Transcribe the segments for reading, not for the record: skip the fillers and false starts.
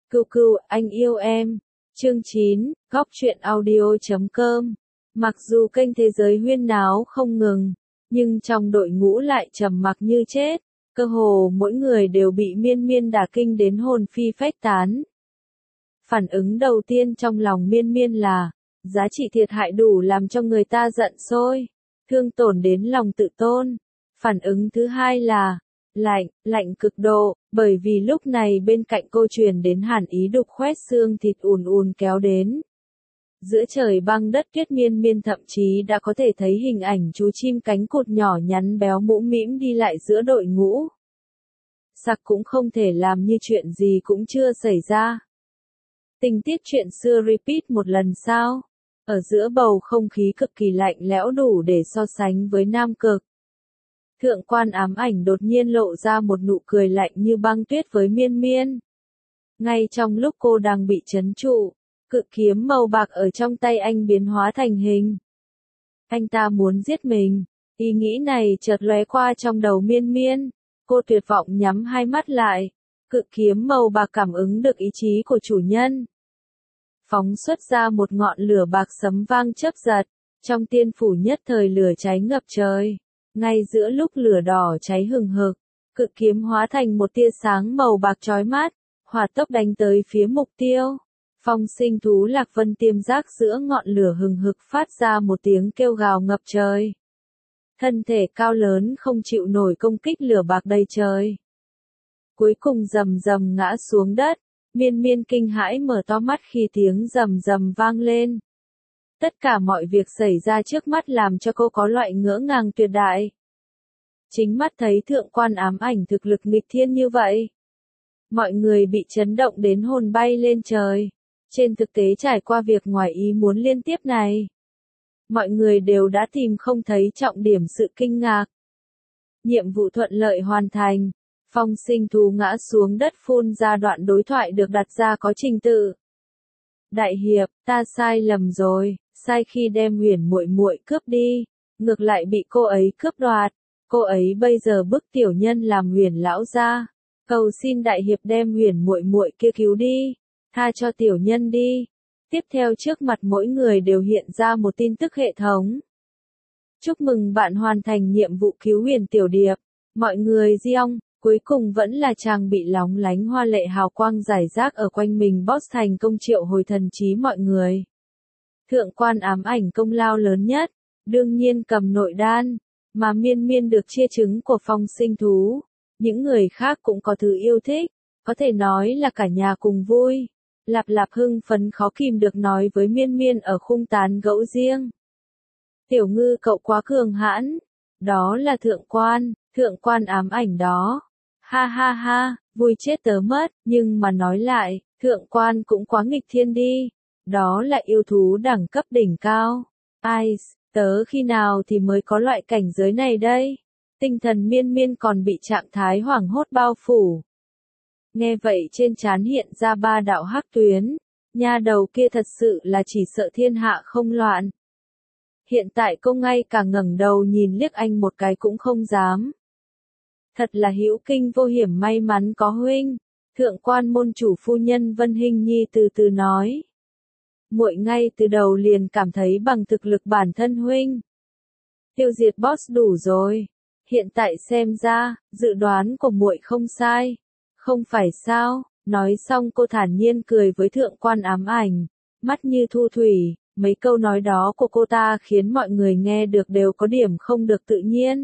Cừu cừu, anh yêu em. Chương 9, góc truyện audio.com. Mặc dù kênh thế giới huyên náo không ngừng, nhưng trong đội ngũ lại trầm mặc như chết, cơ hồ mỗi người đều bị miên miên đả kinh đến hồn phi phách tán. Phản ứng đầu tiên trong lòng miên miên là, giá trị thiệt hại đủ làm cho người ta giận sôi, thương tổn đến lòng tự tôn. Phản ứng thứ hai là, lạnh cực độ, bởi vì lúc này bên cạnh cô truyền đến hàn ý đục khoét xương thịt ùn ùn kéo đến. Giữa trời băng đất tuyết miên miên thậm chí đã có thể thấy hình ảnh chú chim cánh cụt nhỏ nhắn béo mũm mĩm đi lại giữa đội ngũ. Sặc cũng không thể làm như chuyện gì cũng chưa xảy ra. Tình tiết chuyện xưa repeat một lần sao? Ở giữa bầu không khí cực kỳ lạnh lẽo đủ để so sánh với Nam Cực. Thượng quan ám ảnh đột nhiên lộ ra một nụ cười lạnh như băng tuyết với miên miên. Ngay trong lúc cô đang bị trấn trụ, cự kiếm màu bạc ở trong tay anh biến hóa thành hình. Anh ta muốn giết mình. Ý nghĩ này chợt lóe qua trong đầu miên miên. Cô tuyệt vọng nhắm hai mắt lại. Cự kiếm màu bạc cảm ứng được ý chí của chủ nhân. Phóng xuất ra một ngọn lửa bạc sấm vang chớp giật. Trong tiên phủ nhất thời lửa cháy ngập trời. Ngay giữa lúc lửa đỏ cháy hừng hực, cự kiếm hóa thành một tia sáng màu bạc chói mắt, hỏa tốc đánh tới phía mục tiêu. Phong sinh thú Lạc Vân Tiêm Giác giữa ngọn lửa hừng hực phát ra một tiếng kêu gào ngập trời. Thân thể cao lớn không chịu nổi công kích lửa bạc đầy trời. Cuối cùng rầm rầm ngã xuống đất, miên miên kinh hãi mở to mắt khi tiếng rầm rầm vang lên. Tất cả mọi việc xảy ra trước mắt làm cho cô có loại ngỡ ngàng tuyệt đại. Chính mắt thấy thượng quan ám ảnh thực lực nghịch thiên như vậy. Mọi người bị chấn động đến hồn bay lên trời. Trên thực tế trải qua việc ngoài ý muốn liên tiếp này, mọi người đều đã tìm không thấy trọng điểm sự kinh ngạc. Nhiệm vụ thuận lợi hoàn thành. Phong sinh thú ngã xuống đất phun ra đoạn đối thoại được đặt ra có trình tự. Đại hiệp, ta sai lầm rồi, sai khi đem Huyền muội muội cướp đi, ngược lại bị cô ấy cướp đoạt. Cô ấy bây giờ bức tiểu nhân làm Huyền lão gia, cầu xin đại hiệp đem Huyền muội muội kia cứu đi, tha cho tiểu nhân đi. Tiếp theo trước mặt mỗi người đều hiện ra một tin tức hệ thống. Chúc mừng bạn hoàn thành nhiệm vụ cứu Huyền tiểu điệp. Mọi người giong. Cuối cùng vẫn là chàng bị lóng lánh hoa lệ hào quang rải rác ở quanh mình boss thành công triệu hồi thần trí mọi người. Thượng quan ám ảnh công lao lớn nhất, đương nhiên cầm nội đan, mà miên miên được chia trứng của phong sinh thú. Những người khác cũng có thứ yêu thích, có thể nói là cả nhà cùng vui. Lạp Lạp hưng phấn khó kìm được nói với miên miên ở khung tán gẫu riêng. Tiểu ngư cậu quá cường hãn, đó là thượng quan ám ảnh đó. Ha ha ha, vui chết tớ mất, nhưng mà nói lại, thượng quan cũng quá nghịch thiên đi. Đó là yêu thú đẳng cấp đỉnh cao. Ai, tớ khi nào thì mới có loại cảnh giới này đây? Tinh thần miên miên còn bị trạng thái hoảng hốt bao phủ. Nghe vậy trên trán hiện ra ba đạo hắc tuyến. Nha đầu kia thật sự là chỉ sợ thiên hạ không loạn. Hiện tại cô ngay cả ngẩng đầu nhìn liếc anh một cái cũng không dám. Thật là hữu kinh vô hiểm may mắn có huynh. Thượng quan môn chủ phu nhân Vân Hinh Nhi từ từ nói. Muội ngay từ đầu liền cảm thấy bằng thực lực bản thân huynh. Tiêu diệt boss đủ rồi. Hiện tại xem ra, dự đoán của muội không sai. Không phải sao, nói xong cô thản nhiên cười với thượng quan ám ảnh. Mắt như thu thủy, mấy câu nói đó của cô ta khiến mọi người nghe được đều có điểm không được tự nhiên.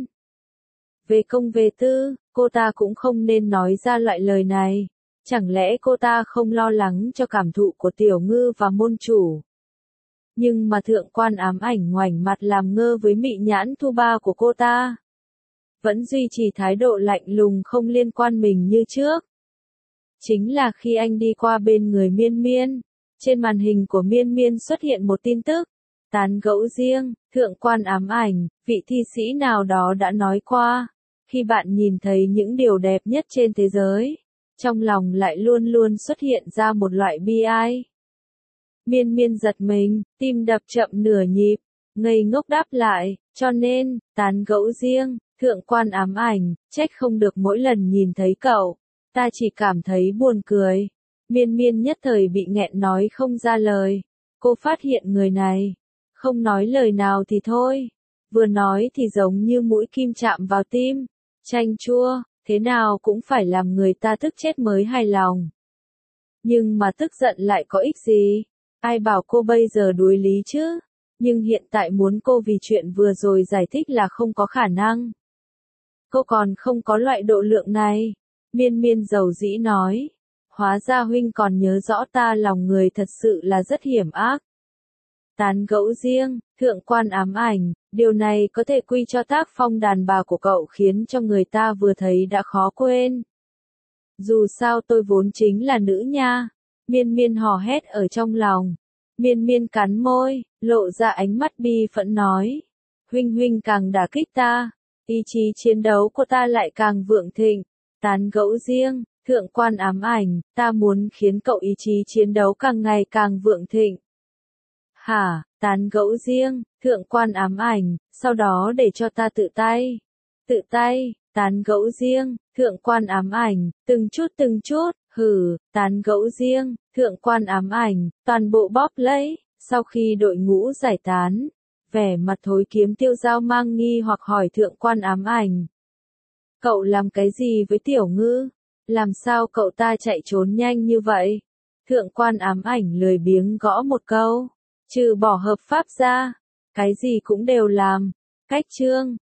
Về công về tư, cô ta cũng không nên nói ra loại lời này. Chẳng lẽ cô ta không lo lắng cho cảm thụ của tiểu ngư và môn chủ? Nhưng mà thượng quan ám ảnh ngoảnh mặt làm ngơ với mị nhãn thu ba của cô ta. Vẫn duy trì thái độ lạnh lùng không liên quan mình như trước. Chính là khi anh đi qua bên người miên miên, trên màn hình của miên miên xuất hiện một tin tức. Tán gẫu riêng, thượng quan ám ảnh, vị thi sĩ nào đó đã nói qua. Khi bạn nhìn thấy những điều đẹp nhất trên thế giới, trong lòng lại luôn luôn xuất hiện ra một loại bi ai. Miên miên giật mình, tim đập chậm nửa nhịp, ngây ngốc đáp lại, cho nên, tán gẫu riêng, thượng quan ám ảnh, trách không được mỗi lần nhìn thấy cậu, ta chỉ cảm thấy buồn cười. Miên miên nhất thời bị nghẹn nói không ra lời. Cô phát hiện người này, không nói lời nào thì thôi. Vừa nói thì giống như mũi kim chạm vào tim. Chanh chua, thế nào cũng phải làm người ta tức chết mới hài lòng. Nhưng mà tức giận lại có ích gì? Ai bảo cô bây giờ đuối lý chứ? Nhưng hiện tại muốn cô vì chuyện vừa rồi giải thích là không có khả năng. Cô còn không có loại độ lượng này. Miên miên dầu dĩ nói. Hóa ra huynh còn nhớ rõ ta, lòng người thật sự là rất hiểm ác. Tán gẫu riêng, thượng quan ám ảnh, điều này có thể quy cho tác phong đàn bà của cậu khiến cho người ta vừa thấy đã khó quên. Dù sao tôi vốn chính là nữ nha. Miên miên hò hét ở trong lòng. Miên miên cắn môi, lộ ra ánh mắt bi phẫn nói. Huynh huynh càng đả kích ta, ý chí chiến đấu của ta lại càng vượng thịnh. Tán gẫu riêng, thượng quan ám ảnh, ta muốn khiến cậu ý chí chiến đấu càng ngày càng vượng thịnh. Hả, tán gẫu riêng, thượng quan ám ảnh, sau đó để cho ta tự tay. Tự tay, tán gẫu riêng, thượng quan ám ảnh, từng chút, hử, tán gẫu riêng, thượng quan ám ảnh, toàn bộ bóp lấy. Sau khi đội ngũ giải tán, vẻ mặt Thối Kiếm Tiêu Dao mang nghi hoặc hỏi thượng quan ám ảnh. Cậu làm cái gì với Tiểu Ngư? Làm sao cậu ta chạy trốn nhanh như vậy? Thượng quan ám ảnh lười biếng gõ một câu. Trừ bỏ hợp pháp ra, cái gì cũng đều làm. Cách chương